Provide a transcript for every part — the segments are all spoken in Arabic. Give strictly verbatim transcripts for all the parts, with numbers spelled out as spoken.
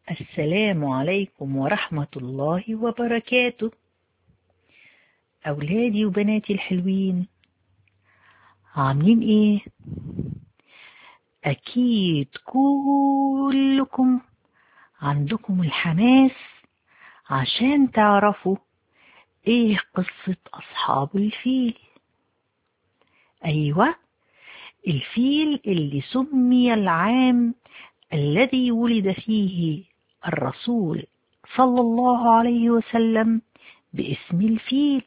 السلام عليكم ورحمة الله وبركاته. أولادي وبناتي الحلوين، عاملين إيه؟ أكيد كلكم عندكم الحماس عشان تعرفوا إيه قصة أصحاب الفيل. أيوة، الفيل اللي سمي العام الذي ولد فيه الرسول صلى الله عليه وسلم باسم الفيل.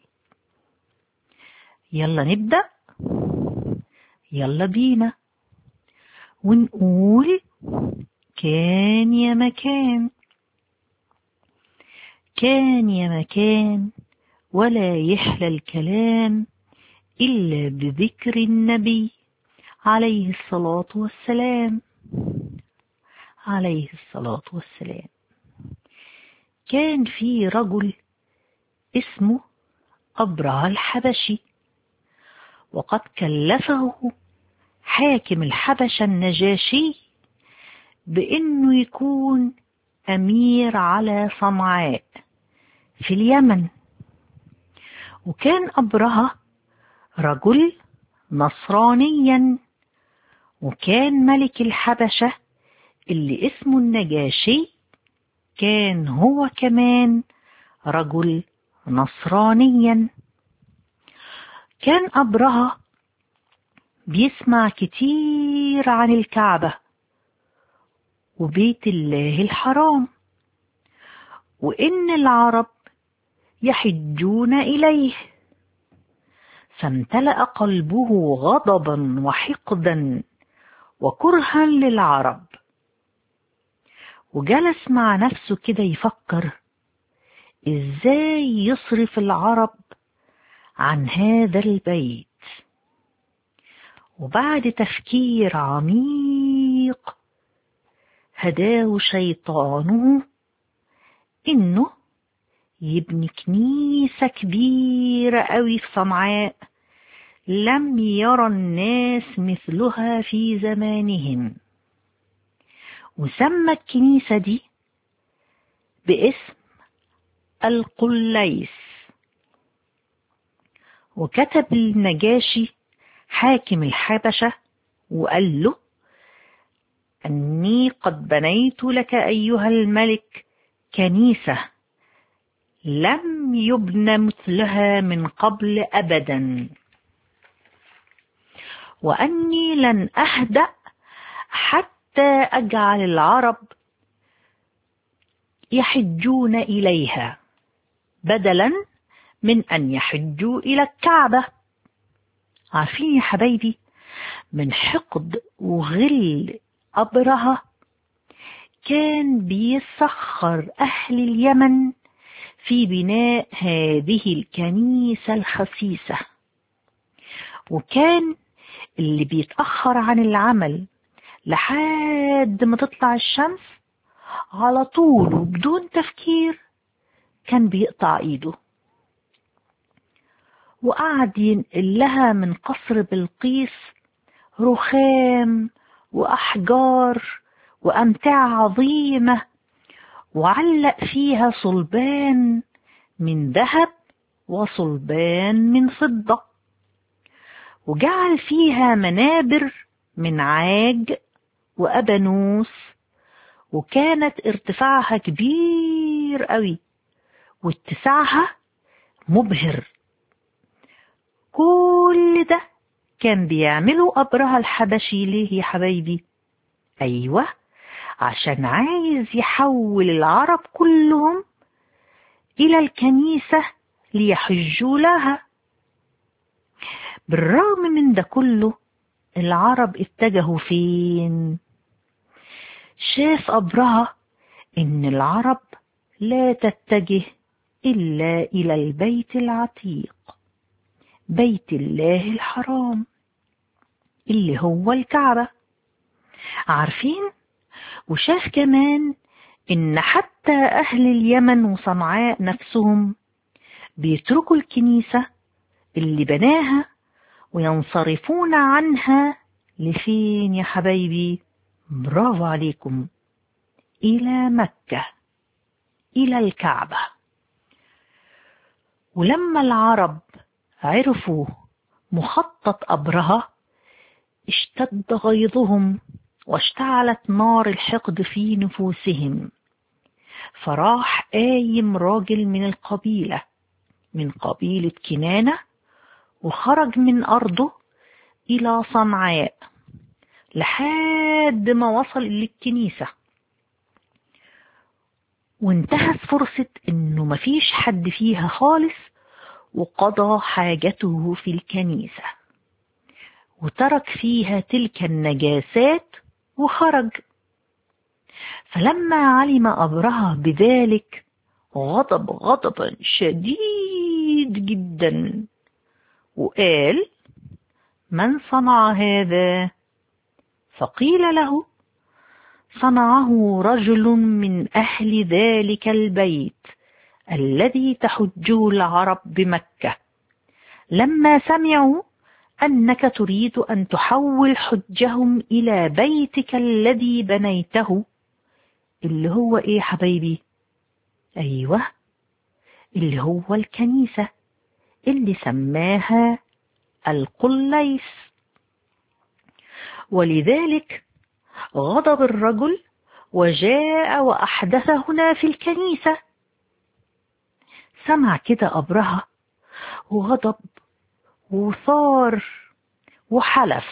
يلا نبدأ، يلا بينا ونقول كان يا مكان، كان يا مكان ولا يحلى الكلام إلا بذكر النبي عليه الصلاة والسلام عليه الصلاة والسلام. كان في رجل اسمه أبرهة الحبشي، وقد كلفه حاكم الحبشة النجاشي بأنه يكون أمير على صنعاء في اليمن. وكان أبرهة رجل نصرانيا، وكان ملك الحبشة اللي اسمه النجاشي كان هو كمان رجل نصرانيا. كان أبرهة بيسمع كتير عن الكعبة وبيت الله الحرام، وإن العرب يحجون إليه، فامتلأ قلبه غضبا وحقدا وكرها للعرب، وجلس مع نفسه كده يفكر إزاي يصرف العرب عن هذا البيت. وبعد تفكير عميق هداه شيطانه إنه يبني كنيسة كبيرة قوي في صنعاء لم يرى الناس مثلها في زمانهم، وسمى الكنيسة دي باسم القليس. وكتب النجاشي حاكم الحبشة وقال له: أني قد بنيت لك أيها الملك كنيسة لم يبن مثلها من قبل أبدا، وأني لن أهدأ حتى أجعل العرب يحجون إليها بدلا من أن يحجوا إلى الكعبة. عارفين يا حبايبي، من حقد وغل أبرهة كان بيسخر أهل اليمن في بناء هذه الكنيسة الخسيسة، وكان اللي بيتأخر عن العمل لحد ما تطلع الشمس على طول وبدون تفكير كان بيقطع ايده. وقعد ينقل لها من قصر بلقيس رخام وأحجار وأمتعة عظيمة، وعلق فيها صلبان من ذهب وصلبان من فضة، وجعل فيها منابر من عاج وأبانوس، وكانت ارتفاعها كبير قوي واتساعها مبهر. كل ده كان بيعمله أبرهة الحبشي ليه يا حبايبي؟ أيوة، عشان عايز يحول العرب كلهم إلى الكنيسة ليحجوا لها. بالرغم من ده كله العرب اتجهوا فين؟ شاف أبرهة إن العرب لا تتجه إلا إلى البيت العتيق، بيت الله الحرام اللي هو الكعبة. عارفين؟ وشاف كمان إن حتى أهل اليمن وصنعاء نفسهم بيتركوا الكنيسة اللي بناها وينصرفون عنها لفين يا حبايبي؟ برافو عليكم، إلى مكة، إلى الكعبة. ولما العرب عرفوا مخطط أبرهة اشتد غيظهم واشتعلت نار الحقد في نفوسهم، فراح قايم راجل من القبيلة من قبيلة كنانة وخرج من أرضه إلى صنعاء لحد ما وصل للكنيسة، وانتهت فرصة إنه مفيش حد فيها خالص، وقضى حاجته في الكنيسة وترك فيها تلك النجاسات وخرج. فلما علم أبرهة بذلك غضب غضبا شديد جدا وقال: من صنع هذا؟ فقيل له: صنعه رجل من أهل ذلك البيت الذي تحجه العرب بمكة، لما سمعوا أنك تريد أن تحول حجهم إلى بيتك الذي بنيته، اللي هو إيه حبايبي؟ أيوة، اللي هو الكنيسة اللي سماها القليس. ولذلك غضب الرجل وجاء وأحدث هنا في الكنيسة. سمع كده أبرهة وغضب وثار وحلف: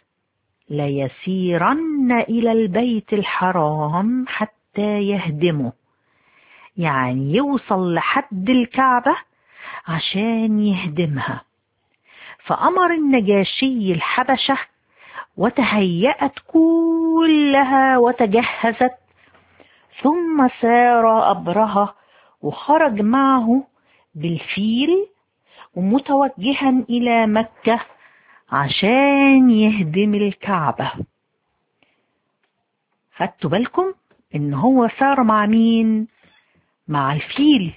ليسيرن إلى البيت الحرام حتى يهدمه، يعني يوصل لحد الكعبة عشان يهدمها. فأمر النجاشي الحبشة وتهيأت كلها وتجهزت، ثم سار أبرهة وخرج معه بالفيل ومتوجها إلى مكة عشان يهدم الكعبة. خدتوا بالكم إن هو سار مع مين؟ مع الفيل.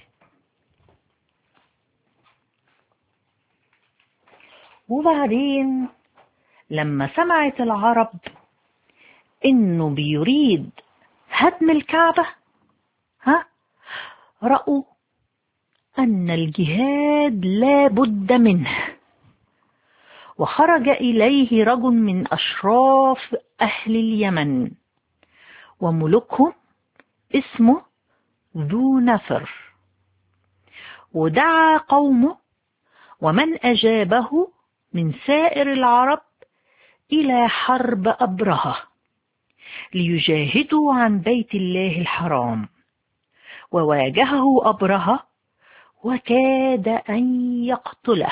وبعدين لما سمعت العرب إنه بيريد هدم الكعبة، ها رأوا أن الجهاد لا بد منه، وخرج إليه رجل من أشراف أهل اليمن وملوكهم اسمه ذو نفر، ودعا قومه ومن أجابه من سائر العرب إلى حرب أبرهة ليجاهدوا عن بيت الله الحرام. وواجهه أبرهة وكاد أن يقتله،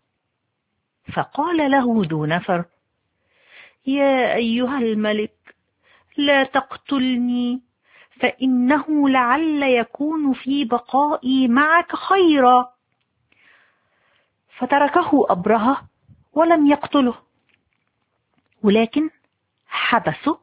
فقال له ذو نفر: يا أيها الملك، لا تقتلني، فإنه لعل يكون في بقائي معك خيرا. فتركه أبرهة ولم يقتله، ولكن حبسه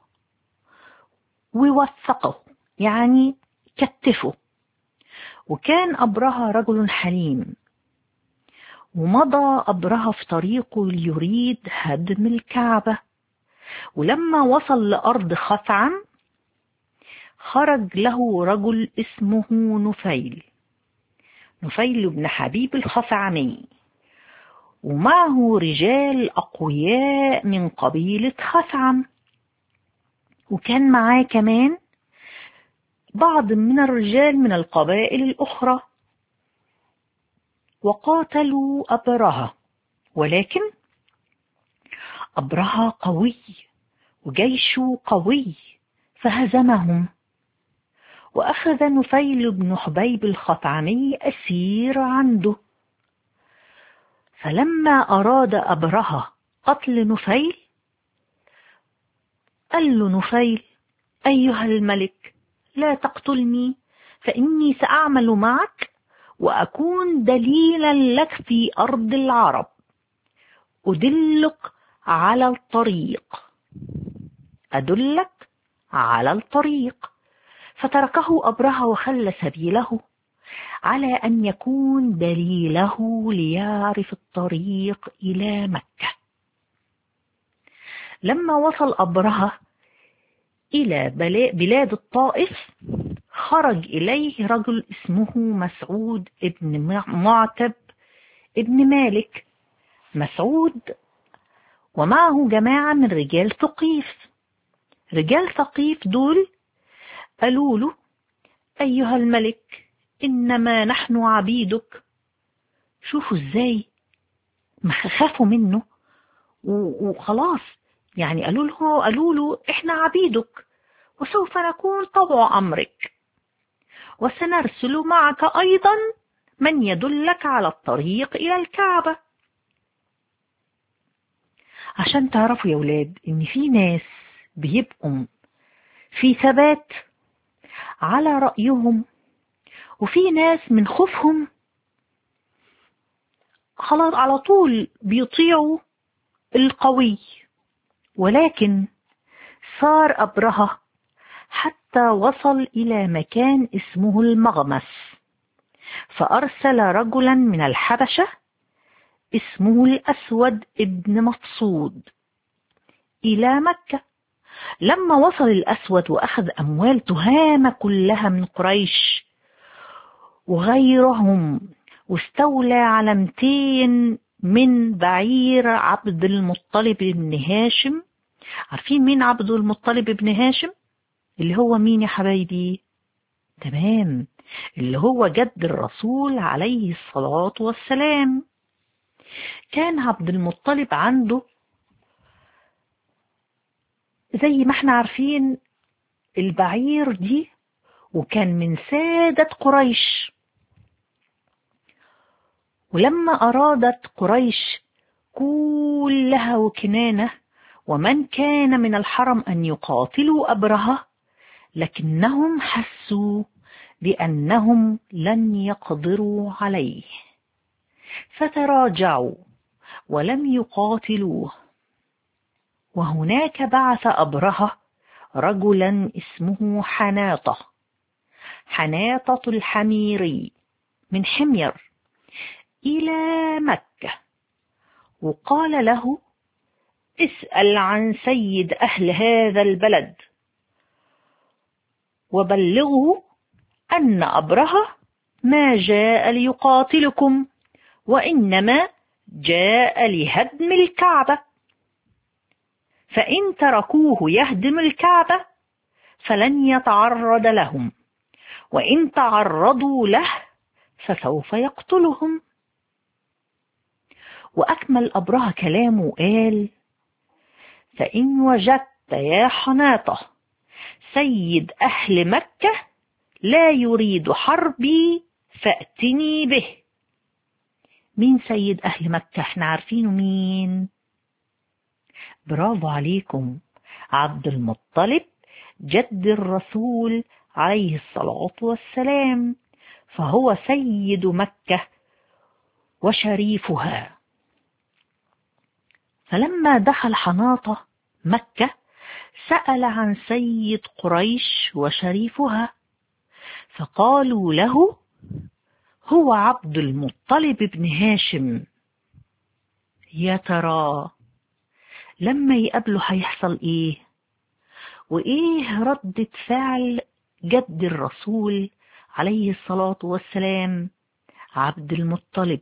ووثقه، يعني كتفه. وكان أبرهة رجل حليم، ومضى أبرهة في طريقه ليريد هدم الكعبة. ولما وصل لأرض خثعم خرج له رجل اسمه نفيل نفيل بن حبيب الخثعمي، ومعه رجال أقوياء من قبيلة خثعم، وكان معاه كمان بعض من الرجال من القبائل الأخرى، وقاتلوا أبرهة. ولكن أبرهة قوي وجيشه قوي فهزمهم، وأخذ نفيل بن حبيب الخثعمي أسير عنده. فلما أراد أبرهة قتل نفيل قال له نفيل: أيها الملك، لا تقتلني، فإني سأعمل معك وأكون دليلا لك في أرض العرب، أدلك على الطريق أدلك على الطريق. فتركه أبرهة وخلى سبيله على أن يكون دليله ليعرف الطريق إلى مكة. لما وصل أبرهة إلى بلاد الطائف خرج إليه رجل اسمه مسعود ابن معتب ابن مالك. مسعود ومعه جماعة من رجال ثقيف. رجال ثقيف دول قالوا له: أيها الملك، إنما نحن عبيدك. شوفوا إزاي ما خافوا منه وخلاص، يعني قالوا له قالوا له إحنا عبيدك وسوف نكون طوع أمرك، وسنرسل معك أيضا من يدلك على الطريق إلى الكعبة. عشان تعرفوا يا ولاد إن في ناس بيبقوا في ثبات على رأيهم، وفي ناس من خوفهم خلاص على طول بيطيعوا القوي. ولكن صار أبرهة حتى وصل إلى مكان اسمه المغمس، فأرسل رجلا من الحبشة اسمه الأسود ابن مفصود إلى مكة. لما وصل الأسود وأخذ أموال تهامة كلها من قريش وغيرهم، واستولى على مئتين من بعير عبد المطلب بن هاشم. عارفين مين عبد المطلب بن هاشم؟ اللي هو مين يا حبايبي؟ تمام، اللي هو جد الرسول عليه الصلاة والسلام. كان عبد المطلب عنده زي ما احنا عارفين البعير دي، وكان من سادة قريش. ولما أرادت قريش كلها وكنانة ومن كان من الحرم أن يقاتلوا أبرهة، لكنهم حسوا بأنهم لن يقدروا عليه، فتراجعوا ولم يقاتلوه. وهناك بعث أبرهة رجلا اسمه حناطة حناطة الحميري من حمير إلى مكة، وقال له: اسأل عن سيد أهل هذا البلد وبلغه أن أبرهة ما جاء ليقاتلكم، وإنما جاء لهدم الكعبة، فإن تركوه يهدم الكعبة فلن يتعرض لهم، وإن تعرضوا له فسوف يقتلهم. وأكمل أبرهة كلامه وقال: فإن وجدت يا حناطة سيد أهل مكة لا يريد حربي فأتني به. مين سيد أهل مكة؟ احنا عارفينه مين؟ برافو عليكم، عبد المطلب جد الرسول عليه الصلاة والسلام، فهو سيد مكة وشريفها. فلما دخل حناطة مكة سأل عن سيد قريش وشريفها، فقالوا له: هو عبد المطلب بن هاشم. يا ترى لما يقابله هيحصل ايه؟ وايه ردة فعل جد الرسول عليه الصلاة والسلام عبد المطلب؟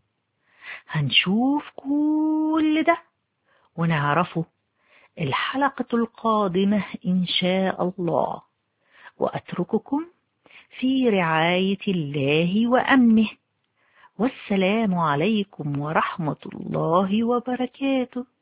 هنشوف كل ده ونعرفه الحلقة القادمة إن شاء الله، وأترككم في رعاية الله وأمنه، والسلام عليكم ورحمة الله وبركاته.